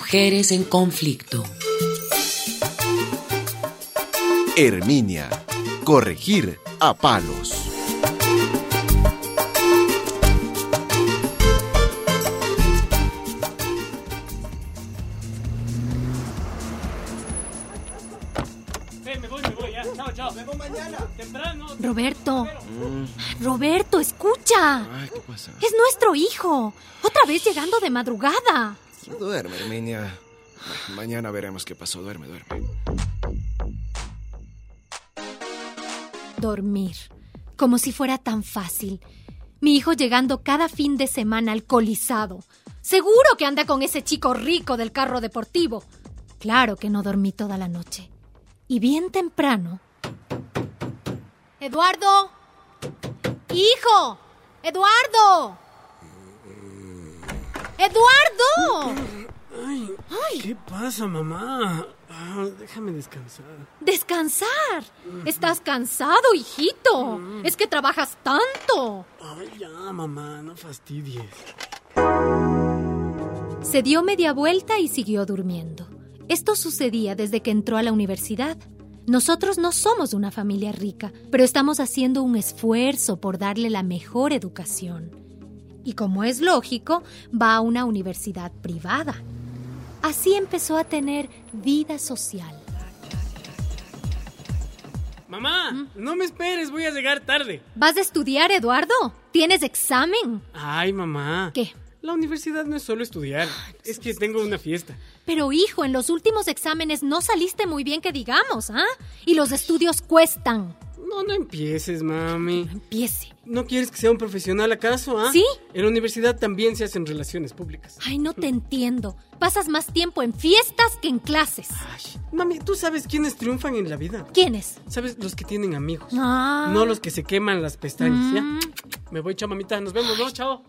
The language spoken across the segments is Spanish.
Mujeres en conflicto. Herminia, corregir a palos. Me voy, ya. Chao. Me voy mañana, temprano. Roberto, escucha. Ay, ¿qué pasa? Es nuestro hijo. Otra vez llegando de madrugada. Duerme, Herminia. Mañana veremos qué pasó. Duerme. Dormir. Como si fuera tan fácil. Mi hijo llegando cada fin de semana alcoholizado. Seguro que anda con ese chico rico del carro deportivo. Claro que no dormí toda la noche. Y bien temprano... ¡Eduardo! ¡Hijo! ¡Eduardo! ¡Eduardo! Ay, ¿qué pasa, mamá? Déjame descansar. ¡Descansar! Estás cansado, hijito. Es que trabajas tanto. Ay, ya, mamá, no fastidies. Se dio media vuelta y siguió durmiendo. Esto sucedía desde que entró a la universidad. Nosotros no somos una familia rica, pero estamos haciendo un esfuerzo por darle la mejor educación. Y como es lógico, va a una universidad privada. Así empezó a tener vida social. Mamá, no me esperes, voy a llegar tarde. ¿Vas a estudiar, Eduardo? ¿Tienes examen? Ay, mamá. ¿Qué? La universidad no es solo estudiar, es que tengo una fiesta. Pero hijo, en los últimos exámenes no saliste muy bien que digamos, ¿ah? Y los estudios cuestan. No empieces, mami. No empiece. ¿No quieres que sea un profesional acaso, ah? ¿Sí? En la universidad también se hacen relaciones públicas. Ay, no te entiendo. Pasas más tiempo en fiestas que en clases. Ay, mami, ¿tú sabes quiénes triunfan en la vida? ¿Quiénes? ¿Sabes? Los que tienen amigos. Ah. No los que se queman las pestañas, ¿ya? Me voy, chao, mamita. Nos vemos, ¿no? Chao.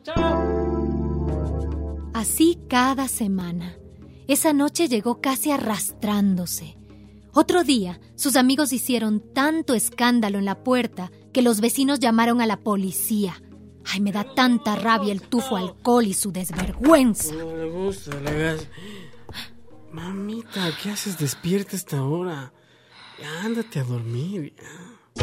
Así cada semana. Esa noche llegó casi arrastrándose. Otro día, sus amigos hicieron tanto escándalo en la puerta que los vecinos llamaron a la policía. Ay, me da tanta rabia el tufo alcohol y su desvergüenza. No me gusta la gas. Mamita, ¿qué haces despierta a esta hora? Ya, ándate a dormir, ya.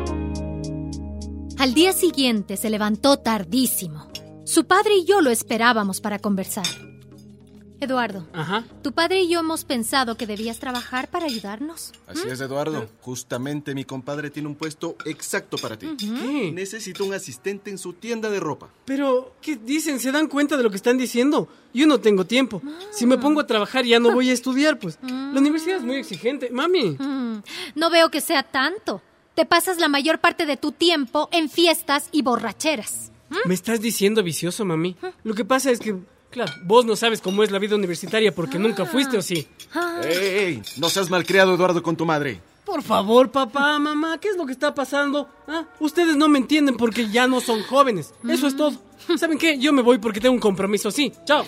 Al día siguiente se levantó tardísimo. Su padre y yo lo esperábamos para conversar. Eduardo, Ajá. tu padre y yo hemos pensado que debías trabajar para ayudarnos. Así es, Eduardo. Justamente mi compadre tiene un puesto exacto para ti. ¿Qué? Necesito un asistente en su tienda de ropa. Pero, ¿qué dicen? ¿Se dan cuenta de lo que están diciendo? Yo no tengo tiempo. Si me pongo a trabajar ya no voy a estudiar, pues. La universidad es muy exigente. Mami. No veo que sea tanto. Te pasas la mayor parte de tu tiempo en fiestas y borracheras. ¿Me estás diciendo vicioso, mami? Lo que pasa es que, claro, vos no sabes cómo es la vida universitaria porque nunca fuiste, ¿o sí? ¡Ey! No seas malcriado, Eduardo, con tu madre. Por favor, papá, mamá, ¿qué es lo que está pasando? Ustedes no me entienden porque ya no son jóvenes. Eso es todo. ¿Saben qué? Yo me voy porque tengo un compromiso, sí. Chao.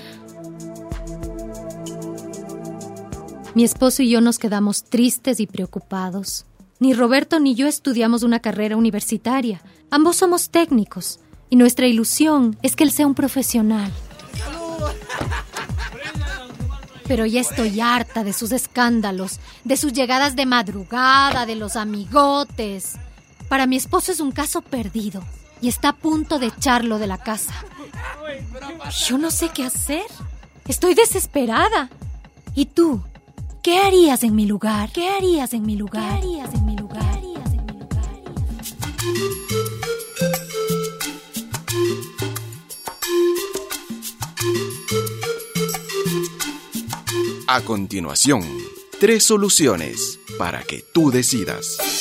Mi esposo y yo nos quedamos tristes y preocupados. Ni Roberto ni yo estudiamos una carrera universitaria. Ambos somos técnicos. Y nuestra ilusión es que él sea un profesional. Pero ya estoy harta de sus escándalos, de sus llegadas de madrugada, de los amigotes. Para mi esposo es un caso perdido y está a punto de echarlo de la casa. Yo no sé qué hacer. Estoy desesperada. ¿Y tú? ¿Qué harías en mi lugar? ¿Qué harías en mi lugar? ¿Qué harías en mi lugar? ¿Qué harías en mi lugar? A continuación, 3 soluciones para que tú decidas.